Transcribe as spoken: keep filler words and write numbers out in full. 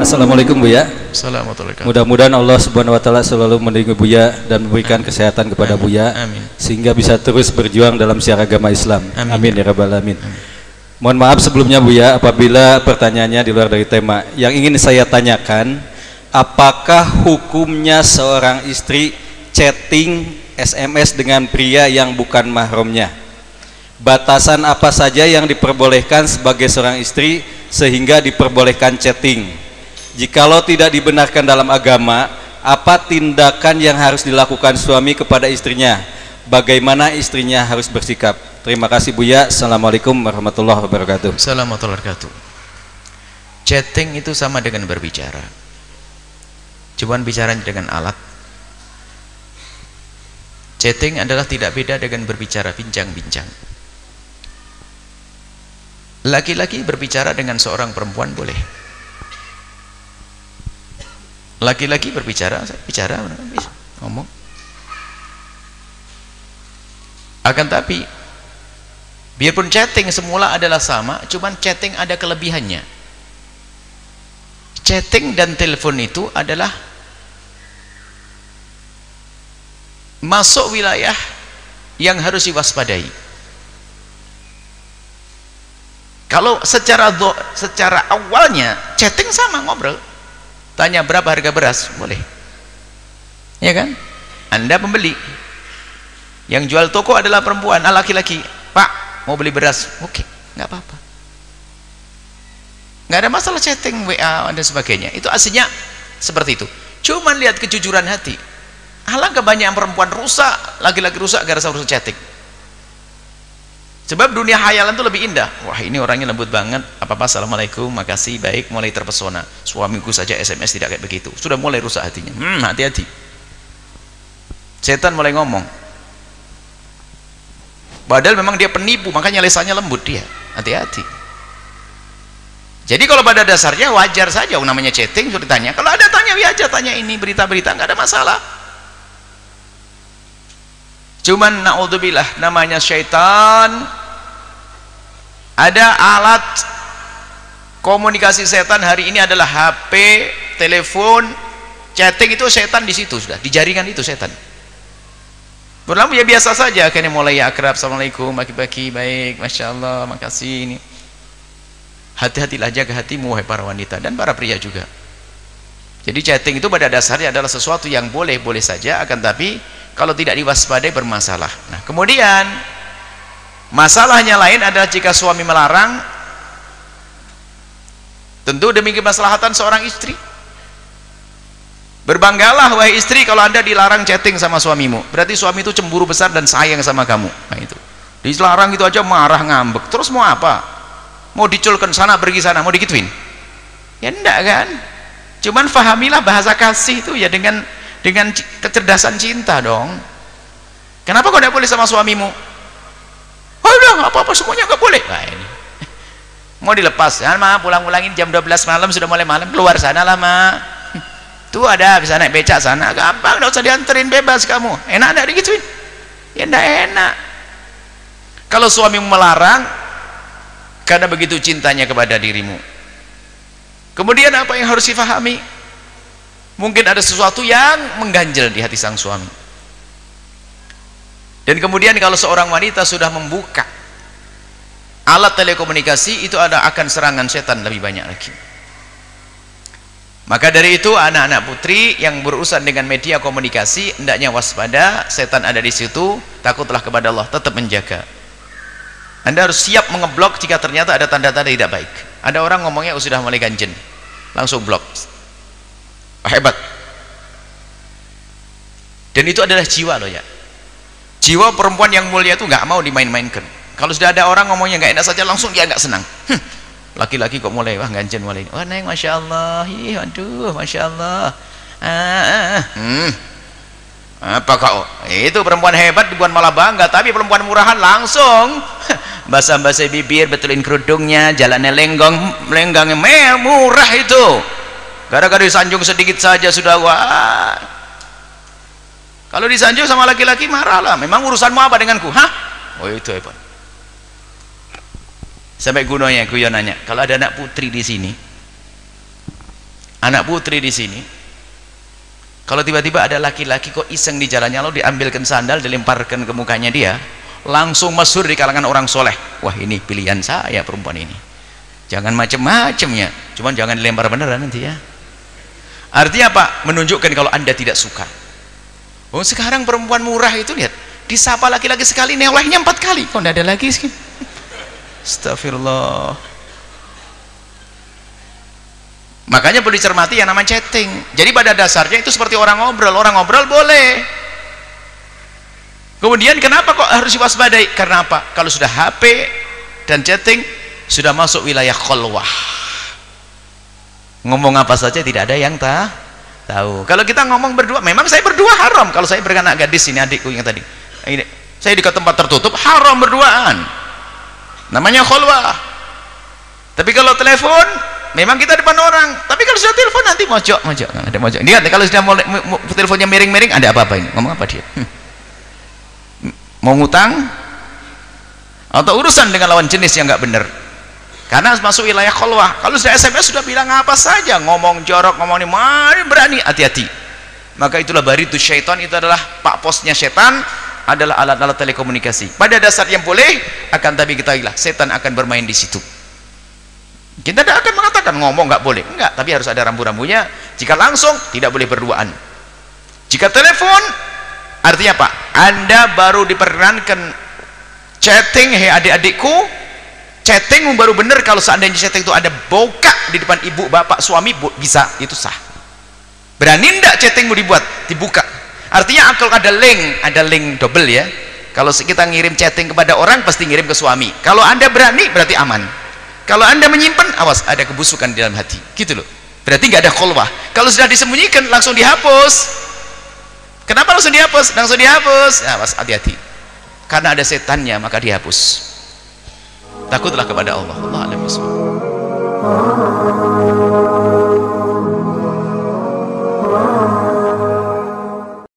Assalamualaikum Buya. Assalamualaikum. Mudah-mudahan Allah Subhanahu wa taala selalu melindungi Buya dan memberikan Amin. kesehatan kepada Amin. Buya. Amin. Sehingga bisa terus berjuang dalam syiar agama Islam. Amin, Amin ya rabbal alamin. Amin. Mohon maaf sebelumnya Buya apabila pertanyaannya di luar dari tema. Yang ingin saya tanyakan, apakah hukumnya seorang istri chatting S M S dengan pria yang bukan mahramnya? Batasan apa saja yang diperbolehkan sebagai seorang istri sehingga diperbolehkan chatting? Jikalau tidak dibenarkan dalam agama, apa tindakan yang harus dilakukan suami kepada istrinya? Bagaimana istrinya harus bersikap? Terima kasih Buya. Assalamualaikum warahmatullahi wabarakatuh. Assalamualaikum warahmatullahi wabarakatuh. Chatting itu sama dengan berbicara, cuman bicara dengan alat. Chatting adalah tidak beda dengan berbicara bincang-bincang. Laki-laki berbicara dengan seorang perempuan boleh. Laki-laki berbicara, bicara, ngomong. Akan tapi, biarpun chatting semula adalah sama, cuman chatting ada kelebihannya. Chatting dan telepon itu adalah masuk wilayah yang harus diwaspadai. Kalau secara do, secara awalnya chatting sama, ngobrol, tanya berapa harga beras, boleh, ya kan? Anda pembeli, yang jual toko adalah perempuan, ah, laki-laki, Pak mau beli beras, oke, nggak apa-apa, nggak ada masalah chatting, W A dan sebagainya. Itu aslinya seperti itu. Cuman lihat kejujuran hati. Alangkah banyak yang perempuan rusak, laki-laki rusak gara-gara urusan chatting. Sebab dunia hayalan itu lebih indah. Wah, ini orangnya lembut banget. Apa-apa, assalamualaikum, makasih, baik, mulai terpesona. Suamiku saja S M S tidak kayak begitu. Sudah mulai rusak hatinya. Hmm, hati-hati. Setan mulai ngomong. Padahal memang dia penipu, makanya lesannya lembut dia. Hati-hati. Jadi kalau pada dasarnya wajar saja, namanya chatting sudah ditanya. Kalau ada tanya, ya aja tanya ini berita-berita, nggak ada masalah. Cuman naudzubillah, namanya syaitan. Ada alat komunikasi setan hari ini adalah H P, telepon, chatting, itu setan di situ sudah, di jaringan itu setan. Berlalu ya biasa saja, akhirnya mulai ya akrab, assalamualaikum, pagi-pagi, baik, masya Allah, makasih ini. Hati-hatilah, jaga hatimu wahai para wanita dan para pria juga. Jadi chatting itu pada dasarnya adalah sesuatu yang boleh-boleh saja, akan tapi kalau tidak diwaspadai bermasalah. Nah, kemudian masalahnya lain adalah jika suami melarang, tentu demi kemaslahatan seorang istri. Berbanggalah wahai istri kalau Anda dilarang chatting sama suamimu, berarti suami itu cemburu besar dan sayang sama kamu. Nah itu, dilarang itu aja marah, ngambek, terus mau apa? Mau diculkan sana pergi sana, mau digituin? Ya enggak kan? Cuman fahamilah bahasa kasih itu ya dengan dengan kecerdasan cinta dong. Kenapa kau tidak boleh sama suamimu? Oh udah nggak apa-apa, semuanya nggak boleh. Nah, ini mau dilepas ya, ma pulang-pulangin jam dua belas malam, sudah mulai malam, keluar sana lah ma. Tuh ada bisa naik becak sana, gampang, nggak usah dianterin, bebas kamu. Enak nggak digituin? Ya enggak enak. Kalau suamimu melarang karena begitu cintanya kepada dirimu, kemudian apa yang harus difahami? Mungkin ada sesuatu yang mengganjal di hati sang suami. Dan kemudian kalau seorang wanita sudah membuka alat telekomunikasi, itu ada akan serangan setan lebih banyak lagi. Maka dari itu anak-anak putri yang berurusan dengan media komunikasi hendaknya waspada, setan ada di situ, takutlah kepada Allah, tetap menjaga. Anda harus siap mengeblok jika ternyata ada tanda-tanda tidak baik. Ada orang ngomongnya oh, sudah mulai ganjen, langsung blok. Hebat. Dan itu adalah jiwa loh ya. Jiwa perempuan yang mulia itu nggak mau dimain-mainkan. Kalau sudah ada orang ngomongnya nggak enak saja, langsung dia nggak senang. Laki-laki kok mulai wah ganjen mulai. Wah neng, masya Allah, ih, aduh, masya Allah. Ah, ah, hmm. Apa kau? Itu perempuan hebat dibuat malah bangga. Tapi perempuan murahan langsung basah-basah bibir, betulin kerudungnya, jalannya lenggong, lenggangnya murah itu. Gara-gara disanjung sedikit saja sudah wah. Kalau disanjung sama laki-laki marahlah. Memang urusanmu apa denganku? Hah? Oh itu hebat. Sampai gunanya guyonannya, kalau ada anak putri di sini, anak putri di sini, kalau tiba-tiba ada laki-laki kok iseng di jalannya, lalu diambilkan sandal, dilemparkan ke mukanya dia, langsung masyhur di kalangan orang soleh, wah ini pilihan saya perempuan ini, jangan macem-macemnya, cuman jangan dilempar beneran nanti ya. Artinya apa? Menunjukkan kalau anda tidak suka. Oh sekarang perempuan murah itu lihat, disapa laki-laki sekali nolehnya empat kali, kok tidak ada lagi sih. Astagfirullah. Makanya perlu dicermati yang namanya chatting. Jadi pada dasarnya itu seperti orang ngobrol, orang ngobrol boleh. Kemudian kenapa kok harus diwaspadai? Karena apa? Kalau sudah H P dan chatting sudah masuk wilayah khalwah, ngomong apa saja tidak ada yang tak tahu. Kalau kita ngomong berdua, memang saya berdua haram. Kalau saya beranak gadis, ini adikku yang tadi, ini, saya di tempat tertutup haram berduaan, namanya khalwah. Tapi kalau telepon memang kita depan orang, tapi kalau sudah telepon nanti mojok mojok ada mojok. Lihat kalau sudah mulai teleponnya miring-miring, ada apa-apa ini, ngomong apa dia, hmm. mau ngutang atau urusan dengan lawan jenis yang nggak benar, karena masuk wilayah khalwah. Kalau sudah S M S sudah bilang apa saja, ngomong jorok, ngomong ini, mari berani, hati-hati. Maka itulah baritu syaitan, itu adalah pak posnya setan, adalah alat-alat telekomunikasi. Pada dasar yang boleh, akan tapi ketahuilah setan akan bermain di situ. Kita tidak akan mengatakan ngomong nggak boleh, enggak, tapi harus ada rambu-rambunya. Jika langsung tidak boleh berduaan. Jika telepon, artinya apa? Anda baru diperkenankan chatting, hei adik-adikku, chatting baru benar kalau seandainya chatting itu ada bokak di depan ibu, bapak, suami, bisa, itu sah. Berani enggak chattingmu dibuat, dibuka? Artinya kalau ada link, ada link double ya. Kalau kita ngirim chatting kepada orang pasti ngirim ke suami. Kalau Anda berani berarti aman. Kalau anda menyimpan, awas, ada kebusukan di dalam hati, gitu loh. Berarti nggak ada khalwah. Kalau sudah disembunyikan, langsung dihapus. Kenapa langsung dihapus? Langsung dihapus. Awas, hati-hati. Karena ada setannya, maka dihapus. Takutlah kepada Allah. Allah alam bismillah.